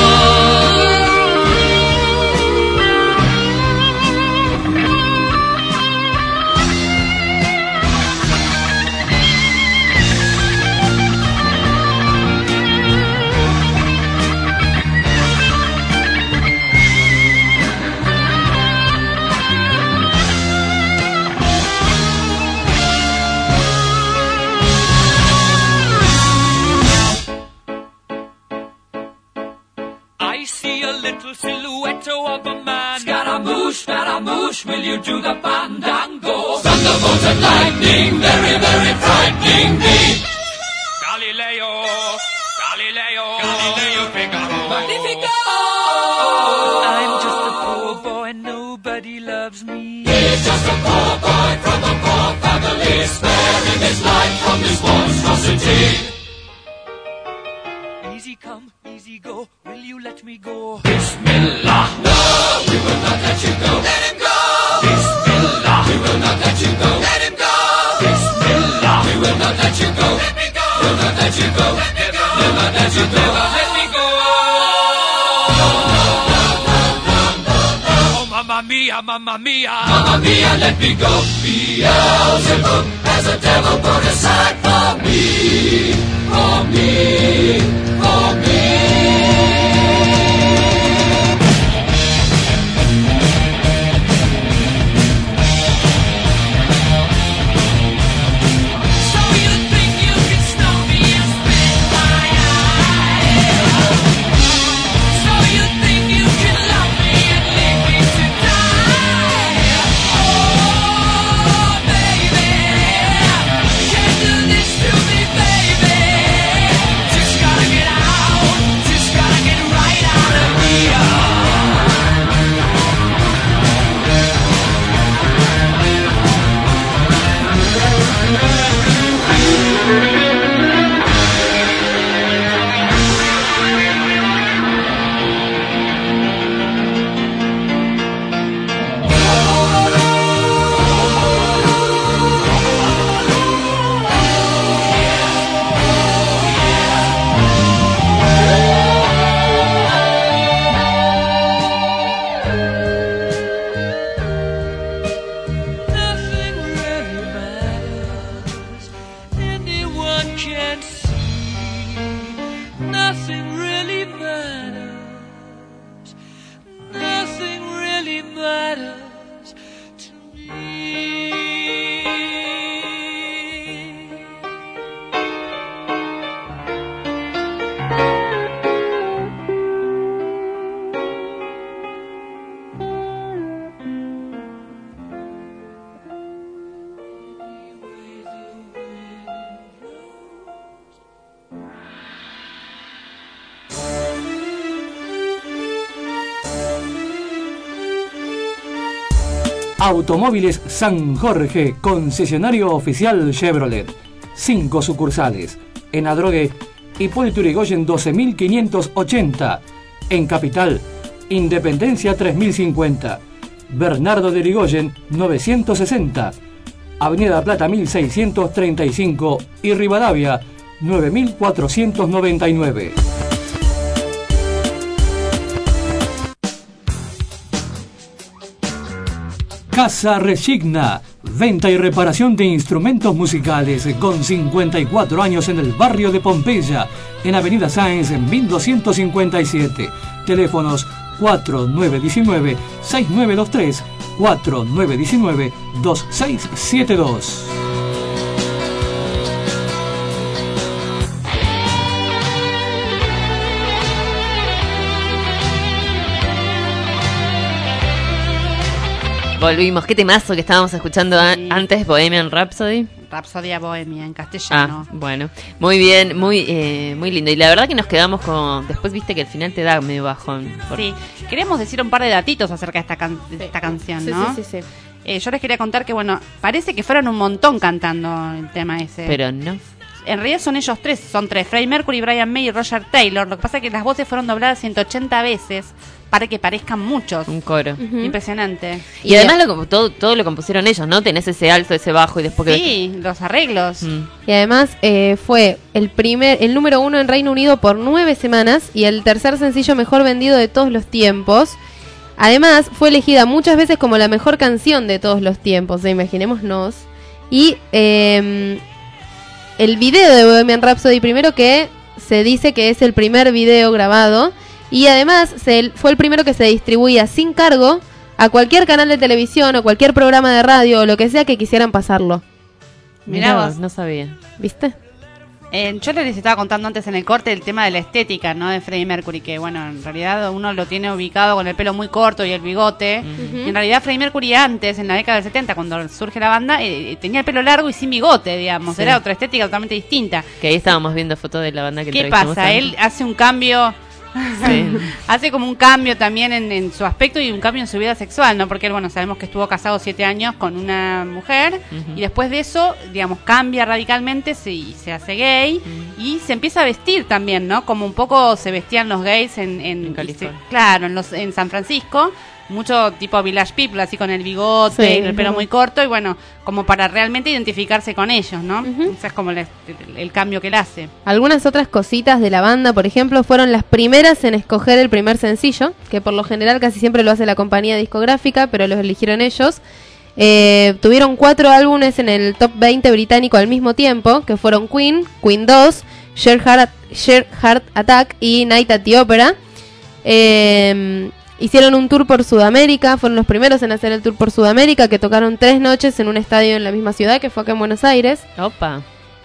I see a little silhouette of a man. Scaramouche, Scaramouche, will you do the fandango? Thunderbolt and lightning, very, very frightening me. Galileo, Galileo, Galileo Figaro. Magnifico! I'm just a poor boy, nobody loves me. He's just a poor boy from a poor family, sparing his life from this monstrosity. Easy come, easy go, will you let me go? Bismillah, no, we will not let you go. Let him go! Bismillah, we will not let you go. Let him go! Bismillah, we will not let you go. Let me go! We'll not let you go. Let me go! We'll not let you go. Never let me go. No, no, no, no, no, no, no. Oh, mamma mia, mamma mia. Mamma mia, let me go. Beelzebub has a devil put aside for me. For me. For me. So you think you can stop me and spit my eye? So you think you can love me and leave me to die? Oh, baby, can't do this to me, baby. Just gotta get out, just gotta get right out of here. Nothing really matters. Anyone can see. Nothing really matters. Nothing really matters to me. Automóviles San Jorge, concesionario oficial Chevrolet. Cinco sucursales. En Adrogué, Hipólito Yrigoyen doce mil quinientos ochenta. En Capital, Independencia tres mil cincuenta. Bernardo de Yrigoyen novecientos sesenta. Avenida Plata mil seiscientos treinta y cinco y Rivadavia nueve mil cuatrocientos noventa y nueve. Casa Resigna, venta y reparación de instrumentos musicales con cincuenta y cuatro años en el barrio de Pompeya, en Avenida Sáenz en mil doscientos cincuenta y siete. Teléfonos cuatro nueve uno nueve, seis nueve dos tres, cuatro nueve uno nueve, dos seis siete dos. Volvimos. Qué temazo que estábamos escuchando a- Sí. antes, Bohemian Rhapsody. Rapsodia Bohemia en castellano. Ah, bueno. Muy bien, muy eh, muy lindo. Y la verdad que nos quedamos con... Después viste que el final te da medio bajón. Por- Sí, queremos decir un par de datitos acerca de esta, can- de esta canción, Sí, ¿no? sí, sí, sí. Eh, yo les quería contar que, bueno, parece que fueron un montón cantando el tema ese. Pero no. En realidad son ellos tres, son tres, Freddie Mercury, Brian May y Roger Taylor. Lo que pasa es que las voces fueron dobladas ciento ochenta veces para que parezcan muchos. Un coro. Ujú. Impresionante. Y además lo, compu- todo, todo lo compusieron ellos, ¿no? Tenés ese alto, ese bajo y después que... Sí, los arreglos. Mm. Y además eh, fue el primer, el número uno en Reino Unido por nueve semanas y el tercer sencillo mejor vendido de todos los tiempos. Además fue elegida muchas veces como la mejor canción de todos los tiempos, ¿eh? Imaginémonos. Y eh, el video de Bohemian Rhapsody, primero que se dice que es el primer video grabado y además se, fue el primero que se distribuía sin cargo a cualquier canal de televisión o cualquier programa de radio o lo que sea que quisieran pasarlo. Mirá Mirá vos. no sabía. ¿Viste? Eh, yo les estaba contando antes en el corte el tema de la estética, ¿no? De Freddie Mercury, que bueno, en realidad uno lo tiene ubicado con el pelo muy corto y el bigote. Y en realidad Freddie Mercury antes, en la década del setenta, cuando surge la banda, eh, tenía el pelo largo y sin bigote, digamos. Sí. Era otra estética totalmente distinta. Que ahí estábamos viendo fotos de la banda que ¿Qué entrevistamos pasa? antes. Él hace un cambio... Sí. hace como un cambio también en, en su aspecto y un cambio en su vida sexual, ¿no? Porque él, bueno, sabemos que estuvo casado siete años con una mujer Ujú. y después de eso, digamos, cambia radicalmente, se, y se hace gay y se empieza a vestir también, ¿no? Como un poco se vestían los gays en... en, En y California. se- claro, en, los, en San Francisco, mucho tipo Village People, así con el bigote, Sí, el pelo ujú. muy corto y bueno, como para realmente identificarse con ellos, ¿no? Ujú. Ese es como el, el- el cambio que él hace. Algunas otras cositas de la banda, por ejemplo, fueron las primeras en escoger el primer sencillo, que por lo general casi siempre lo hace la compañía discográfica, pero los eligieron ellos. Eh, tuvieron cuatro álbumes en el top veinte británico al mismo tiempo, que fueron Queen, Queen dos, Share Heart, Share Heart Attack y Night at the Opera. Eh, hicieron un tour por Sudamérica, fueron los primeros en hacer el tour por Sudamérica, que tocaron tres noches en un estadio en la misma ciudad, que fue acá en Buenos Aires. Opa.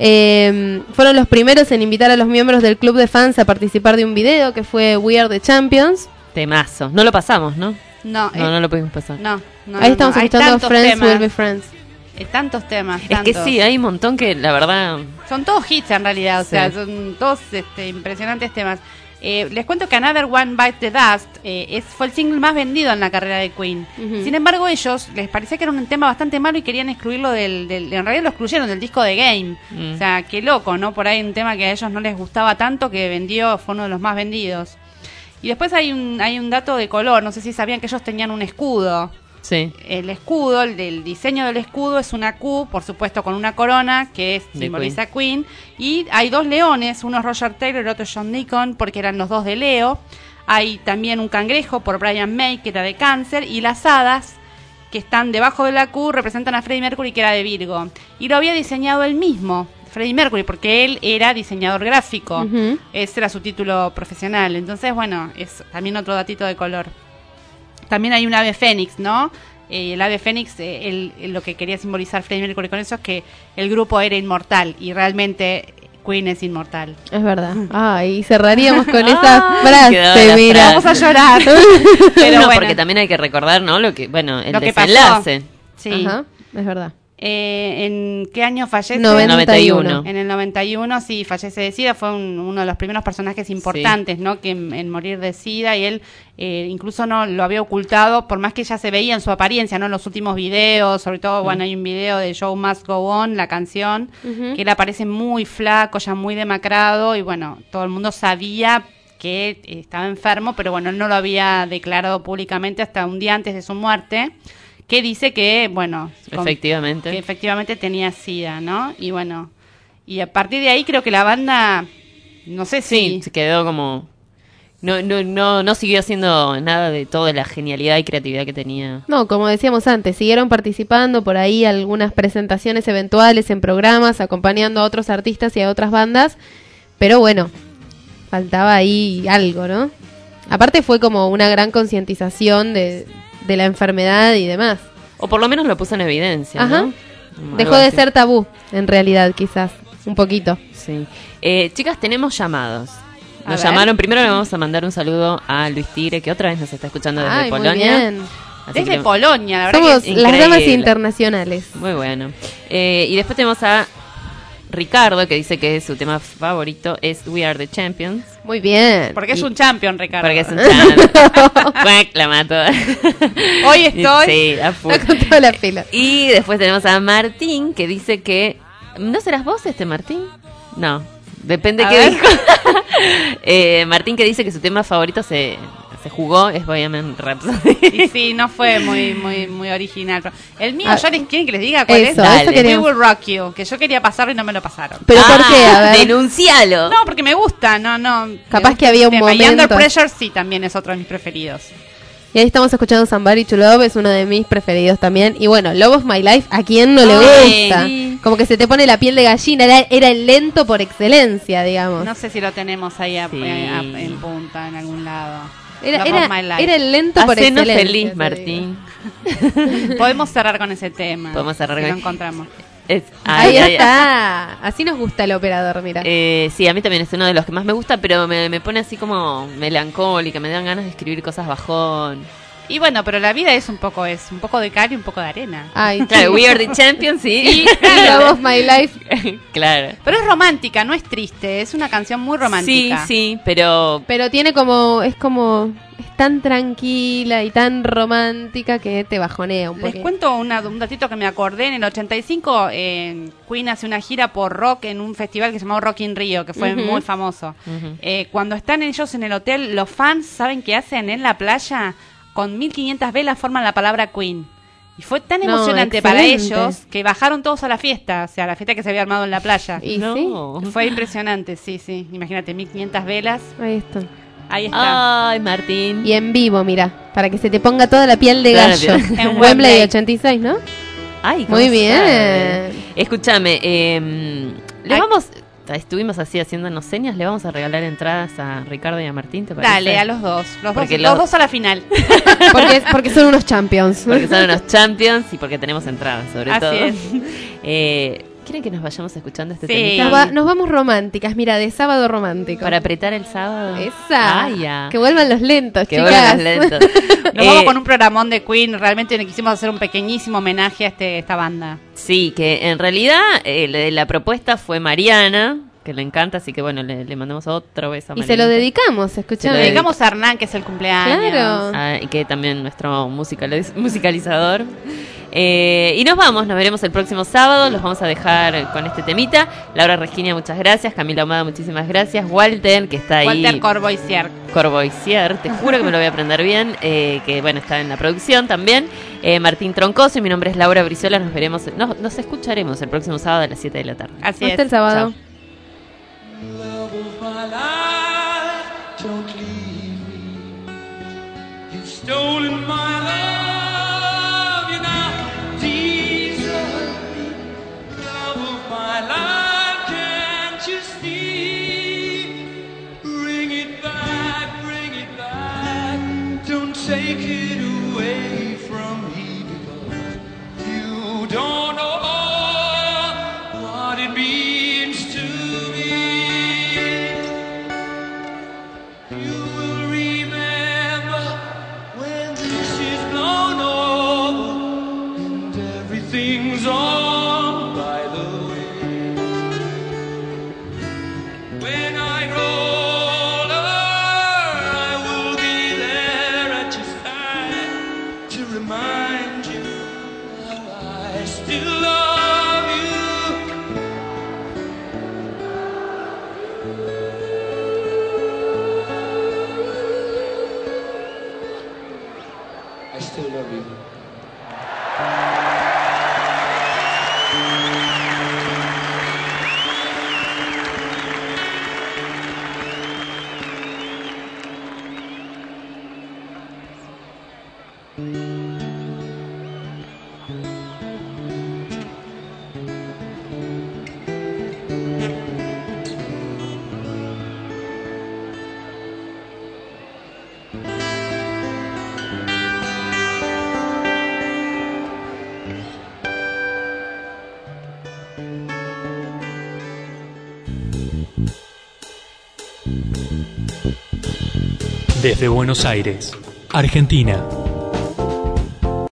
Eh, fueron los primeros en invitar a los miembros del club de fans a participar de un video que fue We Are the Champions. Temazo. No lo pasamos, ¿no? No, No, eh, no lo pudimos pasar. no, no, Ahí no, estamos no. Hay escuchando tantos Friends temas. Will Be Friends. Eh, tantos temas. Es que tantos. sí, hay un montón que la verdad... Son todos hits en realidad, o Sí. sea, son todos este, impresionantes temas. Eh, les cuento que Another One Bites the Dust eh, es, fue el single más vendido en la carrera de Queen. Ujú. Sin embargo, ellos les parecía que era un tema bastante malo y querían excluirlo del, del... En realidad lo excluyeron del disco de Game. Mm. O sea, qué loco, ¿no? Por ahí un tema que a ellos no les gustaba tanto que vendió, fue uno de los más vendidos. Y después hay un, hay un dato de color, no sé si sabían que ellos tenían un escudo. Sí. El escudo, el del diseño del escudo es una Q, por supuesto con una corona que es, De simboliza Queen. Y hay dos leones, uno es Roger Taylor y el otro es John Deacon, porque eran los dos de Leo. Hay también un cangrejo por Brian May, que era de Cáncer, y las hadas que están debajo de la Q representan a Freddie Mercury, que era de Virgo. Y lo había diseñado él mismo, Freddie Mercury, porque él era diseñador gráfico. Ujú. Ese era su título profesional. Entonces, bueno, es también otro datito de color. También hay un ave fénix, ¿no? Eh, el ave fénix, eh, el- el- lo que quería simbolizar Freddie Mercury con eso es que el grupo era inmortal y realmente Queen es inmortal. Es verdad. Ay, cerraríamos con Ay, esa quedó frase, la mira. frase. Vamos a llorar. Pero no, bueno, porque también hay que recordar, ¿no? Lo que, bueno, el Lo que pasó. desenlace. sí. Ajá, es verdad. Eh, ¿En qué año fallece? noventa y uno. En el noventa y uno, sí, fallece de SIDA. Fue un- uno de los primeros personajes importantes, ¿no? Que en, en morir de SIDA, y él eh, incluso no lo había ocultado, por más que ya se veía en su apariencia, ¿no? En los últimos videos, sobre todo, bueno, hay un video de Show Must Go On, la canción, Ujú. que él aparece muy flaco, ya muy demacrado, y bueno, todo el mundo sabía que estaba enfermo, pero bueno, él no lo había declarado públicamente hasta un día antes de su muerte, que dice que, bueno, con- Efectivamente. que efectivamente tenía SIDA, ¿no? Y bueno, y a partir de ahí creo que la banda, no sé Sí, si... se quedó como... No, no, no, no siguió haciendo nada de toda la genialidad y creatividad que tenía. No, como decíamos antes, siguieron participando por ahí algunas presentaciones eventuales en programas, acompañando a otros artistas y a otras bandas, pero bueno, faltaba ahí algo, ¿no? Aparte fue como una gran concientización de, de la enfermedad y demás. O por lo menos lo puso en evidencia, Ajá. ¿no? Como Dejó algo de así. ser tabú, en realidad, quizás, un poquito. Sí. Eh, chicas, tenemos llamados. A Nos ver. llamaron. Primero le vamos a mandar un saludo a Luis Tigre, que otra vez nos está escuchando desde Ay, muy Polonia. bien. Así Desde que- Polonia, la verdad Somos que las damas Increíble. internacionales. Muy bueno. Eh, y después tenemos a Ricardo, que dice que su tema favorito es We Are the Champions. Muy bien. porque es y- un champion, Ricardo. Porque es un champion. Cuac, la mato. Hoy estoy. Sí, a full. Está con toda la fila. Y después tenemos a Martín, que dice que... ¿No serás vos este Martín? No, depende A qué ver. dijo. eh, Martín, que dice que su tema favorito se, se jugó es Bohemian Rhapsody. Y sí, no fue muy muy muy original. Pero el mío, Ah, ¿ya les quieren que les diga cuál es? Eso, Dale. eso We queríamos. Will Rock You, que yo quería pasarlo y no me lo pasaron. Pero ¿por qué? A ver. Denuncialo. No, porque me gusta, no, no. me Capaz gusta que había el un tema. Y Under momento. Pressure sí, también es otro de mis preferidos. Y ahí estamos escuchando Somebody to Love, es uno de mis preferidos también. Y bueno, Love of My Life, ¿a quién no le Ay, gusta? sí. Como que se te pone la piel de gallina, era, era el lento por excelencia, digamos. No sé si lo tenemos ahí a- Sí. a- a- en punta, en algún lado. Era, Love era, of My Life. era el lento por Hacenos excelencia. feliz, te Martín. Podemos cerrar con ese tema. Podemos cerrar si con- lo encontramos. Es- digo. ay, Ahí ay, ay. está. Así nos gusta el operador, mira. Eh, sí, a mí también es uno de los que más me gusta, pero me, me pone así como melancólica, me dan ganas de escribir cosas bajón. Y bueno, pero la vida es un poco es un poco de cal y un poco de arena. Ay, Claro, We Are the Champions, sí. Y, Love of My Life. Claro. Pero es romántica, no es triste, es una canción muy Sí, romántica. sí, pero Pero tiene como, es como, es tan tranquila y tan romántica que te bajonea un Les poquito. cuento una- un datito que me acordé. En el ochenta y cinco, eh, Queen hace una gira por rock en un festival que se llamó Rock in Rio, que fue Ujú. muy famoso. Ujú. Eh, cuando están ellos en el hotel, los fans, ¿saben qué hacen en la playa? Con mil quinientas velas forman la palabra Queen. Y fue tan No, emocionante para excelente. ellos que bajaron todos a la fiesta, o sea, a la fiesta que se había armado en la playa. Y no. sí, Fue impresionante, sí, sí. Imagínate, mil quinientas velas. ahí está. Ahí está. Ay, Martín. Y en vivo, mira, para que se te ponga toda la piel de Toda la gallo. piel. En En Wembley. Wembley ochenta y seis, ¿no? Ay, ¿cómo Muy bien. sabe? Escúchame, eh, le Ay. vamos, estuvimos así haciéndonos señas, le vamos a regalar entradas a Ricardo y a Martín, ¿te parece? Dale, a los dos. Los, dos, Porque los los- dos a la final. Porque, porque son unos champions. Porque son unos champions y porque tenemos entradas, sobre Así todo. es. Eh, ¿Quieren que nos vayamos escuchando este Sí. temita? Nos, va- nos vamos románticas, mira, de sábado romántico. Para apretar el sábado. Esa. Ay, ya. Que vuelvan los lentos, Que chicas. vuelvan los lentos. Nos Eh, vamos con un programón de Queen. Realmente le quisimos hacer un pequeñísimo homenaje a este, esta banda. Sí, que en realidad eh, la, la propuesta fue Mariana, que le encanta, así que bueno, le, le mandamos otro beso a Y se lo Marianita. dedicamos, Se escuchame. lo Le dedicamos a Hernán, que es el cumpleaños. Claro. Ah, y que también nuestro musicaliz- musicalizador. Eh, y nos vamos, nos veremos el próximo sábado. Los vamos a dejar con este temita. Laura Resquinia, muchas gracias. Camila Ahumada, muchísimas gracias. Walter, que está ahí. Walter Corboisier. Corboisier, te juro que me lo voy a aprender bien. eh, que bueno, está en la producción también. Eh, Martín Troncoso, y mi nombre es Laura Brizuela. Nos veremos, nos, nos escucharemos el próximo sábado a las siete de la tarde. Así Hasta es. el sábado. Chao. Love of my life, don't leave me. You've stolen my love, you now desert me. Love of my life, can't you see? Bring it back, bring it back. Don't take it away from me, because you don't know what it means to me. You will remember when this is blown over and everything's on by the way. When I grow older, I will be there at your side to remind you that I still love you. I still love you. Desde Buenos Aires, Argentina.